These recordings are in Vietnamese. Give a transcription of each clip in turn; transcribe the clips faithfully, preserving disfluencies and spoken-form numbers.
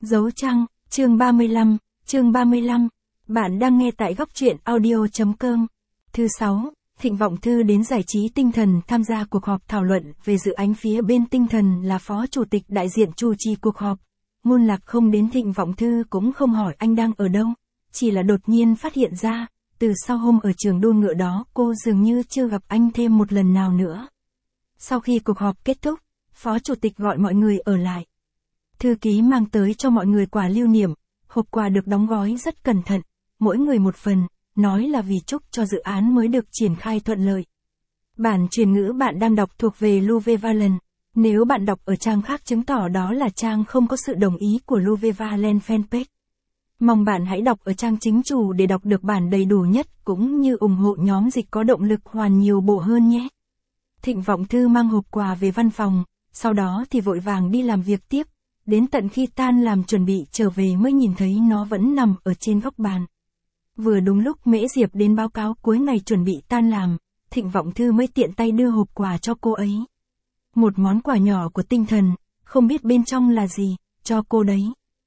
Dấu trăng, chương ba mươi lăm, chương ba mươi lăm. Bạn đang nghe tại góc truyện audio.com. Thứ sáu, Thịnh Vọng Thư đến giải trí tinh thần tham gia cuộc họp thảo luận về dự án phía bên tinh thần là phó chủ tịch đại diện chủ trì cuộc họp. Ngôn Lạc không đến Thịnh Vọng Thư cũng không hỏi anh đang ở đâu, chỉ là đột nhiên phát hiện ra, từ sau hôm ở trường đua ngựa đó cô dường như chưa gặp anh thêm một lần nào nữa. Sau khi cuộc họp kết thúc, phó chủ tịch gọi mọi người ở lại. Thư ký mang tới cho mọi người quà lưu niệm, hộp quà được đóng gói rất cẩn thận, mỗi người một phần, nói là vì chúc cho dự án mới được triển khai thuận lợi. Bản truyền ngữ bạn đang đọc thuộc về Louve Valen. Nếu bạn đọc ở trang khác chứng tỏ đó là trang không có sự đồng ý của Louve Valen fanpage. Mong bạn hãy đọc ở trang chính chủ để đọc được bản đầy đủ nhất cũng như ủng hộ nhóm dịch có động lực hoàn nhiều bộ hơn nhé. Thịnh Vọng Thư mang hộp quà về văn phòng, sau đó thì vội vàng đi làm việc tiếp, đến tận khi tan làm chuẩn bị trở về mới nhìn thấy nó vẫn nằm ở trên góc bàn. Vừa đúng lúc Mễ Diệp đến báo cáo cuối ngày chuẩn bị tan làm, Thịnh Vọng Thư mới tiện tay đưa hộp quà cho cô ấy. Một món quà nhỏ của tinh thần, không biết bên trong là gì, cho cô đấy.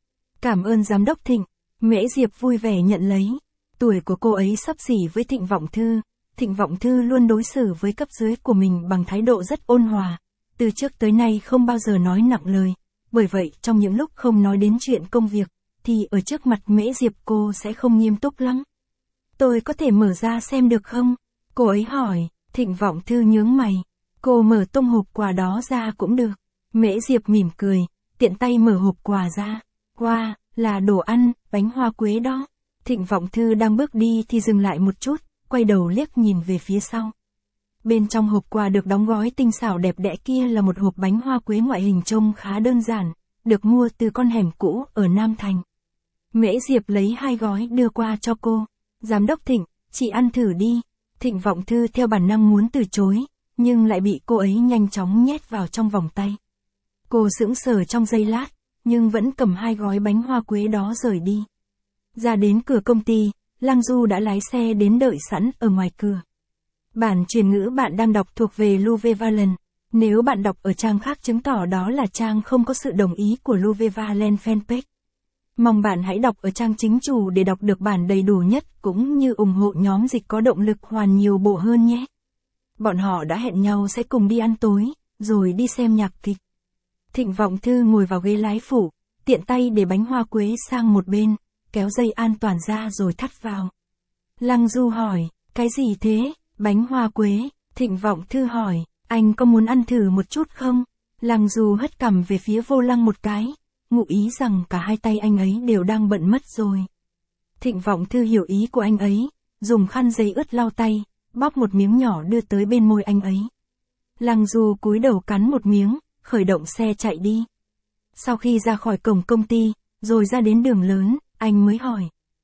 Cảm ơn giám đốc Thịnh, Mễ Diệp vui vẻ nhận lấy. Tuổi của cô ấy xấp xỉ với Thịnh Vọng Thư, Thịnh Vọng Thư luôn đối xử với cấp dưới của mình bằng thái độ rất ôn hòa, từ trước tới nay không bao giờ nói nặng lời, bởi vậy trong những lúc không nói đến chuyện công việc, thì ở trước mặt Mễ Diệp cô sẽ không nghiêm túc lắm. Tôi có thể mở ra xem được không? Cô ấy hỏi. Thịnh Vọng Thư nhướng mày. Cô mở tung hộp quà đó ra cũng được. Mễ Diệp mỉm cười, tiện tay mở hộp quà ra. Wow, là đồ ăn, bánh hoa quế đó. Thịnh Vọng Thư đang bước đi thì dừng lại một chút, quay đầu liếc nhìn về phía sau. Bên trong hộp quà được đóng gói tinh xảo đẹp đẽ kia là một hộp bánh hoa quế ngoại hình trông khá đơn giản, được mua từ con hẻm cũ ở Nam Thành. Mễ Diệp lấy hai gói đưa qua cho cô. Giám đốc Thịnh, chị ăn thử đi. Thịnh Vọng Thư theo bản năng muốn từ chối, nhưng lại bị cô ấy nhanh chóng nhét vào trong vòng tay. Cô sững sờ trong giây lát, nhưng vẫn cầm hai gói bánh hoa quế đó rời đi. Ra đến cửa công ty, Lăng Du đã lái xe đến đợi sẵn ở ngoài cửa. Bản truyền ngữ bạn đang đọc thuộc về Louve Valen. Nếu bạn đọc ở trang khác chứng tỏ đó là trang không có sự đồng ý của Louve Valen fanpage. Mong bạn hãy đọc ở trang chính chủ để đọc được bản đầy đủ nhất cũng như ủng hộ nhóm dịch có động lực hoàn nhiều bộ hơn nhé. Bọn họ đã hẹn nhau sẽ cùng đi ăn tối, rồi đi xem nhạc kịch. Thịnh Vọng Thư ngồi vào ghế lái phụ, tiện tay để bánh hoa quế sang một bên, kéo dây an toàn ra rồi thắt vào. Lăng Du hỏi, cái gì thế? Bánh hoa quế. Thịnh Vọng Thư hỏi, anh có muốn ăn thử một chút không? Lăng Du hất cằm về phía vô lăng một cái, ngụ ý rằng cả hai tay anh ấy đều đang bận mất rồi. Thịnh Vọng Thư hiểu ý của anh ấy, dùng khăn giấy ướt lau tay, bóp một miếng nhỏ đưa tới bên môi anh ấy. Lăng Du cúi đầu cắn một miếng, khởi động xe chạy đi. Sau khi ra khỏi cổng công ty, rồi ra đến đường lớn, anh mới hỏi.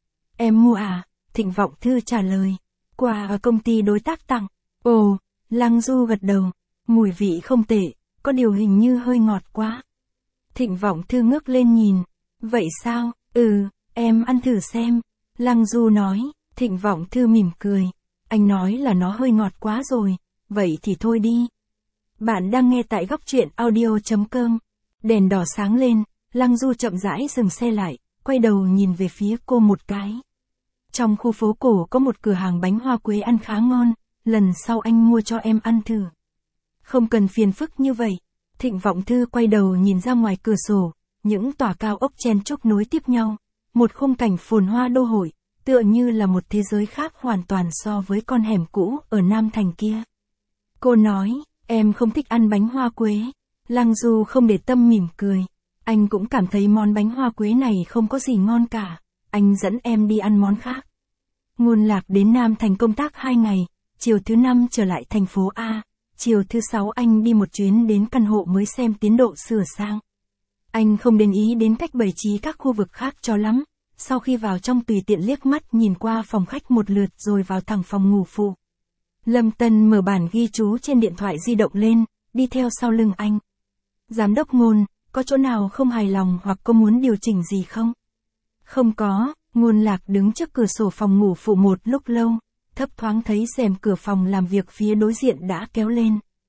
Em mua à? Thịnh Vọng Thư trả lời. Quà ở công ty đối tác tặng. Ồ, Lăng Du gật đầu. Mùi vị không tệ, có điều hình như hơi ngọt quá. Thịnh Vọng Thư ngước lên nhìn. Vậy sao? Ừ, em ăn thử xem. Lăng Du nói. Thịnh Vọng Thư mỉm cười. Anh nói là nó hơi ngọt quá rồi. Vậy thì thôi đi. Bạn đang nghe tại góc truyện audio.com. Đèn đỏ sáng lên, Lăng Du chậm rãi dừng xe lại, quay đầu nhìn về phía cô một cái. Trong khu phố cổ có một cửa hàng bánh hoa quế ăn khá ngon, lần sau anh mua cho em ăn thử. Không cần phiền phức như vậy. Thịnh Vọng Thư quay đầu nhìn ra ngoài cửa sổ, những tòa cao ốc chen chúc nối tiếp nhau, một khung cảnh phồn hoa đô hội, tựa như là một thế giới khác hoàn toàn so với con hẻm cũ ở Nam Thành kia. Cô nói, em không thích ăn bánh hoa quế. Lăng Du không để tâm mỉm cười. Anh cũng cảm thấy món bánh hoa quế này không có gì ngon cả. Anh dẫn em đi ăn món khác. Ngôn Lạc đến Nam Thành công tác hai ngày, chiều thứ năm trở lại thành phố A. Chiều thứ sáu anh đi một chuyến đến căn hộ mới xem tiến độ sửa sang. Anh không để ý đến cách bày trí các khu vực khác cho lắm. Sau khi vào trong tùy tiện liếc mắt nhìn qua phòng khách một lượt rồi vào thẳng phòng ngủ phụ. Lâm Tân mở bản ghi chú trên điện thoại di động lên, đi theo sau lưng anh. Giám đốc Ngôn, có chỗ nào không hài lòng hoặc có muốn điều chỉnh gì không? Không có. Ngôn Lạc đứng trước cửa sổ phòng ngủ phụ một lúc lâu, thấp thoáng thấy rèm cửa phòng làm việc phía đối diện đã kéo lên.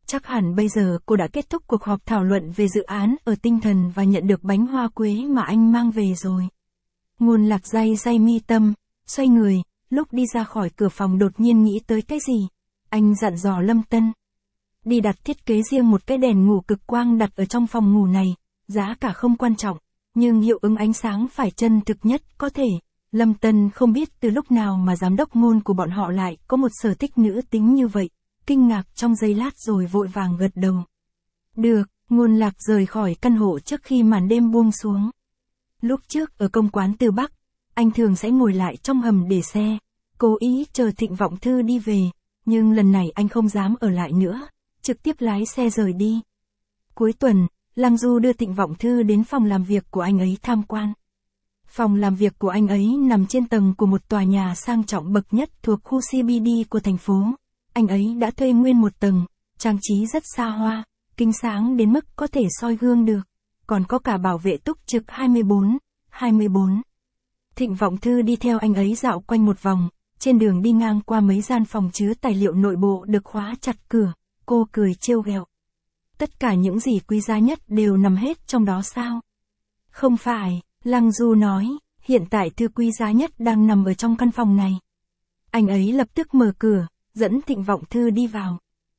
chắc hẳn bây giờ cô đã kết thúc cuộc họp thảo luận về dự án ở Tinh Thần và nhận được bánh hoa quế mà anh mang về rồi. Ngôn Lạc day day mi tâm, xoay người, lúc đi ra khỏi cửa phòng đột nhiên nghĩ tới cái gì. Anh dặn dò Lâm Tân. Đi đặt thiết kế riêng một cái đèn ngủ cực quang đặt ở trong phòng ngủ này, giá cả không quan trọng, nhưng hiệu ứng ánh sáng phải chân thực nhất có thể. Lâm Tân không biết từ lúc nào mà giám đốc Ngôn của bọn họ lại có một sở thích nữ tính như vậy, kinh ngạc trong giây lát rồi vội vàng gật đầu. Được, Ngôn Lạc rời khỏi căn hộ trước khi màn đêm buông xuống. Lúc trước ở công quán Từ Bắc, anh thường sẽ ngồi lại trong hầm để xe, cố ý chờ Thịnh Vọng Thư đi về, nhưng lần này anh không dám ở lại nữa, trực tiếp lái xe rời đi. Cuối tuần, Lăng Du đưa Thịnh Vọng Thư đến phòng làm việc của anh ấy tham quan. Phòng làm việc của anh ấy nằm trên tầng của một tòa nhà sang trọng bậc nhất thuộc khu xê bê đê của thành phố. Anh ấy đã thuê nguyên một tầng, trang trí rất xa hoa, kính sáng đến mức có thể soi gương được, còn có cả bảo vệ túc trực hai mươi bốn, hai mươi bốn. Thịnh Vọng Thư đi theo anh ấy dạo quanh một vòng, trên đường đi ngang qua mấy gian phòng chứa tài liệu nội bộ được khóa chặt cửa, cô cười trêu ghẹo. Tất cả những gì quý giá nhất đều nằm hết trong đó sao? Không phải, Lăng Du nói, hiện tại thư quý giá nhất đang nằm ở trong căn phòng này. Anh ấy lập tức mở cửa, dẫn Thịnh Vọng Thư đi vào.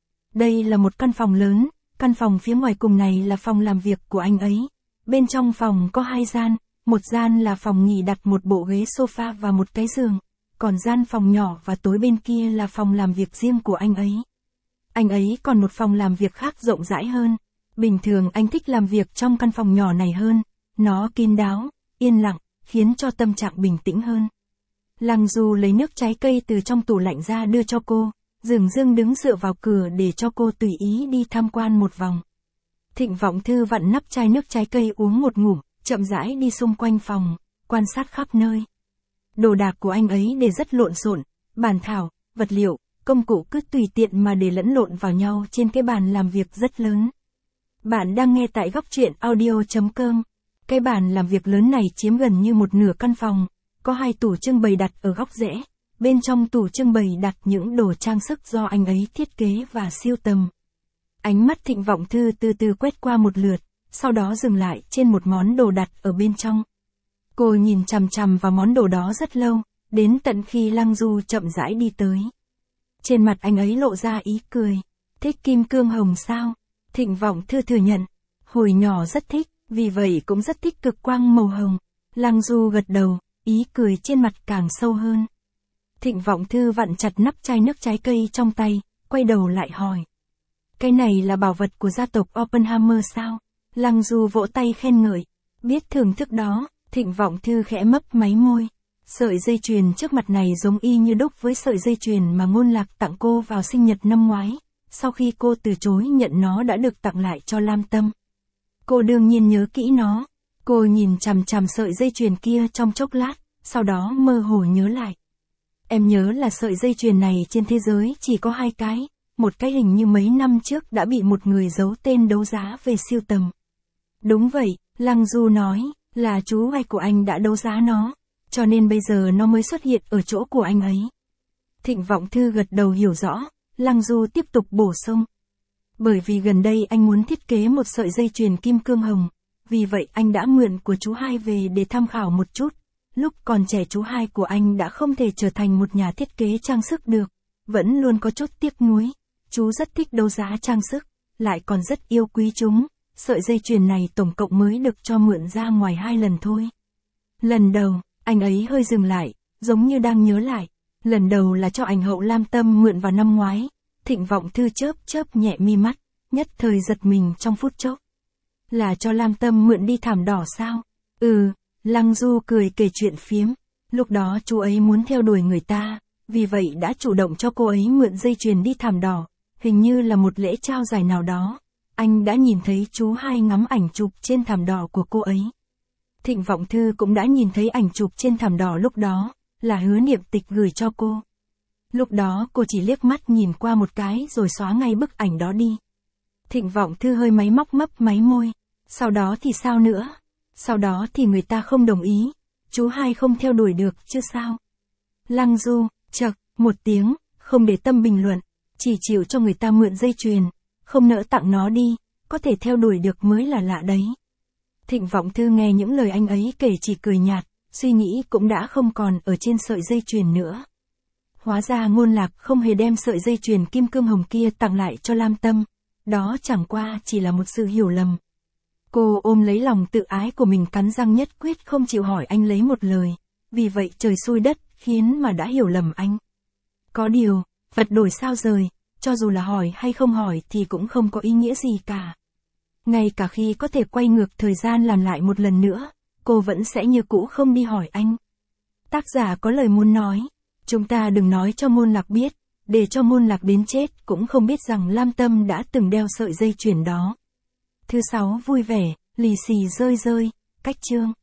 Đây là một căn phòng lớn, căn phòng phía ngoài cùng này là phòng làm việc của anh ấy. Bên trong phòng có hai gian, một gian là phòng nghỉ đặt một bộ ghế sofa và một cái giường, còn gian phòng nhỏ và tối bên kia là phòng làm việc riêng của anh ấy. Anh ấy còn một phòng làm việc khác rộng rãi hơn. Bình thường anh thích làm việc trong căn phòng nhỏ này hơn, nó kín đáo, yên lặng, khiến cho tâm trạng bình tĩnh hơn. Lăng Du lấy nước trái cây từ trong tủ lạnh ra đưa cho cô, Dường Dương đứng dựa vào cửa để cho cô tùy ý đi tham quan một vòng. Thịnh Vọng Thư vặn nắp chai nước trái cây uống một ngụm, chậm rãi đi xung quanh phòng, quan sát khắp nơi. Đồ đạc của anh ấy để rất lộn xộn, bản thảo, vật liệu, công cụ cứ tùy tiện mà để lẫn lộn vào nhau trên cái bàn làm việc rất lớn. Bạn đang nghe tại góc truyện audio chấm com. Cái bàn làm việc lớn này chiếm gần như một nửa căn phòng, có hai tủ trưng bày đặt ở góc rẽ, bên trong tủ trưng bày đặt những đồ trang sức do anh ấy thiết kế và sưu tầm. Ánh mắt Thịnh Vọng Thư từ từ quét qua một lượt, sau đó dừng lại trên một món đồ đặt ở bên trong. Cô nhìn chằm chằm vào món đồ đó rất lâu, đến tận khi Lăng Du chậm rãi đi tới. Trên mặt anh ấy lộ ra ý cười. Thích kim cương hồng sao? Thịnh Vọng Thư thừa nhận. Hồi nhỏ rất thích, vì vậy cũng rất thích cực quang màu hồng. Lăng Du gật đầu, ý cười trên mặt càng sâu hơn. Thịnh Vọng Thư vặn chặt nắp chai nước trái cây trong tay, quay đầu lại hỏi. Cái này là bảo vật của gia tộc Oppenheimer sao? Lăng Du vỗ tay khen ngợi. Biết thưởng thức đó, Thịnh Vọng Thư khẽ mấp máy môi. Sợi dây chuyền trước mặt này giống y như đúc với sợi dây chuyền mà Ngôn Lạc tặng cô vào sinh nhật năm ngoái. Sau khi cô từ chối nhận nó đã được tặng lại cho Lam Tâm. Cô đương nhiên nhớ kỹ nó. Cô nhìn chằm chằm sợi dây chuyền kia trong chốc lát, sau đó mơ hồ nhớ lại. Em nhớ là sợi dây chuyền này trên thế giới chỉ có hai cái, một cái hình như mấy năm trước đã bị một người giấu tên đấu giá về sưu tầm. Đúng vậy, Lăng Du nói, là chú anh của anh đã đấu giá nó, cho nên bây giờ nó mới xuất hiện ở chỗ của anh ấy. Thịnh Vọng Thư gật đầu hiểu rõ, Lăng Du tiếp tục bổ sung. Bởi vì gần đây anh muốn thiết kế một sợi dây chuyền kim cương hồng, vì vậy anh đã mượn của chú hai về để tham khảo một chút. Lúc còn trẻ chú hai của anh đã không thể trở thành một nhà thiết kế trang sức được, vẫn luôn có chút tiếc nuối. Chú rất thích đấu giá trang sức, lại còn rất yêu quý chúng. Sợi dây chuyền này tổng cộng mới được cho mượn ra ngoài hai lần thôi. Lần đầu, anh ấy hơi dừng lại, giống như đang nhớ lại. Lần đầu là cho ảnh hậu Lam Tâm mượn vào năm ngoái. Thịnh Vọng Thư chớp chớp nhẹ mi mắt, nhất thời giật mình trong phút chốc. Là cho Lam Tâm mượn đi thảm đỏ sao? Ừ, Lăng Du cười kể chuyện phiếm. Lúc đó chú ấy muốn theo đuổi người ta, vì vậy đã chủ động cho cô ấy mượn dây chuyền đi thảm đỏ, hình như là một lễ trao giải nào đó. Anh đã nhìn thấy chú hai ngắm ảnh chụp trên thảm đỏ của cô ấy. Thịnh Vọng Thư cũng đã nhìn thấy ảnh chụp trên thảm đỏ lúc đó, là Hứa Niệm Tịch gửi cho cô. Lúc đó cô chỉ liếc mắt nhìn qua một cái rồi xóa ngay bức ảnh đó đi. Thịnh Vọng Thư hơi máy móc mấp máy môi. Sau đó thì sao nữa? Sau đó thì người ta không đồng ý. Chú hai không theo đuổi được chứ sao? Lăng Du, chậc, một tiếng, không để tâm bình luận. Chỉ chịu cho người ta mượn dây chuyền. không nỡ tặng nó đi, có thể theo đuổi được mới là lạ đấy. Thịnh Vọng Thư nghe những lời anh ấy kể chỉ cười nhạt, suy nghĩ cũng đã không còn ở trên sợi dây chuyền nữa. Hóa ra Ngôn Lạc không hề đem sợi dây chuyền kim cương hồng kia tặng lại cho Lam Tâm, đó chẳng qua chỉ là một sự hiểu lầm. Cô ôm lấy lòng tự ái của mình cắn răng nhất quyết không chịu hỏi anh lấy một lời, vì vậy trời xui đất khiến mà đã hiểu lầm anh. Có điều, vật đổi sao rời, cho dù là hỏi hay không hỏi thì cũng không có ý nghĩa gì cả. Ngay cả khi có thể quay ngược thời gian làm lại một lần nữa, cô vẫn sẽ như cũ không đi hỏi anh. Tác giả có lời muốn nói, chúng ta đừng nói cho Ngôn Lạc biết, để cho Ngôn Lạc đến chết cũng không biết rằng Lam Tâm đã từng đeo sợi dây chuyền đó. Thứ sáu vui vẻ, lì xì rơi rơi, cách chương.